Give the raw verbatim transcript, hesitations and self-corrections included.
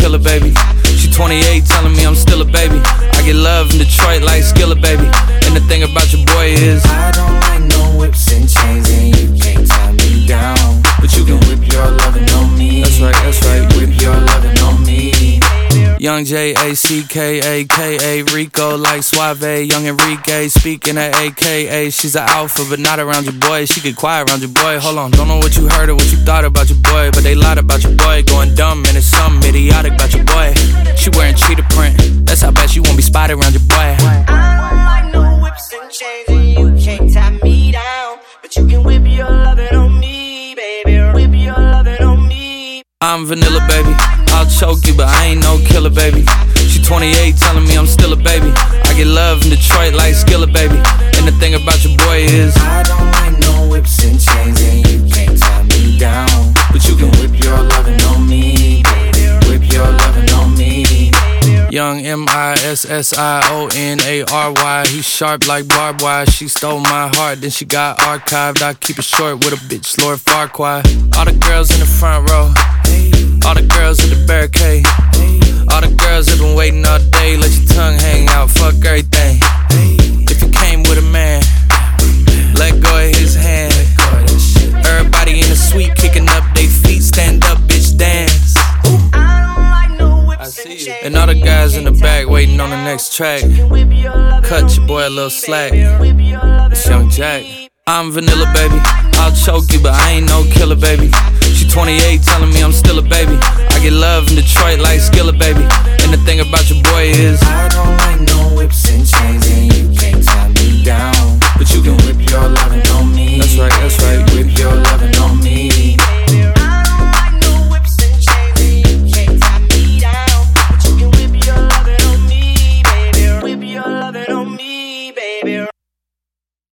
killer, baby. She twenty-eight, telling me I'm still a baby. I get love in Detroit like Skillet, baby. And the thing about your boy is I don't like no whips and chains, and you can't tie me down. But you can whip your lovin' on me. That's right, that's right. Whip your lovin' on me. Young J A C K A K A Rico like Suave. Young Enrique speaking at A K A. She's an alpha but not around your boy. She get quiet around your boy. Hold on, don't know what you heard or what you thought about your boy, but they lied about your boy. Going dumb and it's something idiotic about your boy. She wearing cheetah print, that's how bad she won't be spotted around your boy. I don't like no whips and chains, and you can't tie me down. But you can whip your lovin' on me, baby. Whip your lovin' on me. I'm vanilla, baby. I'll choke you, but I ain't no killer, baby. She twenty-eight, telling me I'm still a baby. I get love in Detroit like Skillet, baby. And the thing about your boy is I don't like no whips and chains, and you can't tie me down. But you can whip your lovin' on me, baby. Whip your lovin' on me. Young M I S S I O N A R Y. He sharp like barbed wire. She stole my heart, then she got archived. I keep it short with a bitch, Lord Farquaad. All the girls in the front row, all the girls at the barricade, all the girls that been waiting all day. Let your tongue hang out, fuck everything. If you came with a man, let go of his hand. Everybody in the suite kicking up they feet. Stand up, bitch, dance. And all the guys in the back waiting on the next track. Cut your boy a little slack. It's Young Jack. I'm vanilla, baby. I'll choke you, but I ain't no killer, baby. She twenty-eight, telling me I'm still a baby. I get love in Detroit like Skillet, baby. And the thing about your boy is I don't like no whips and chains, and you can't tie me down. But you can whip your lovin' on me. That's right, that's right.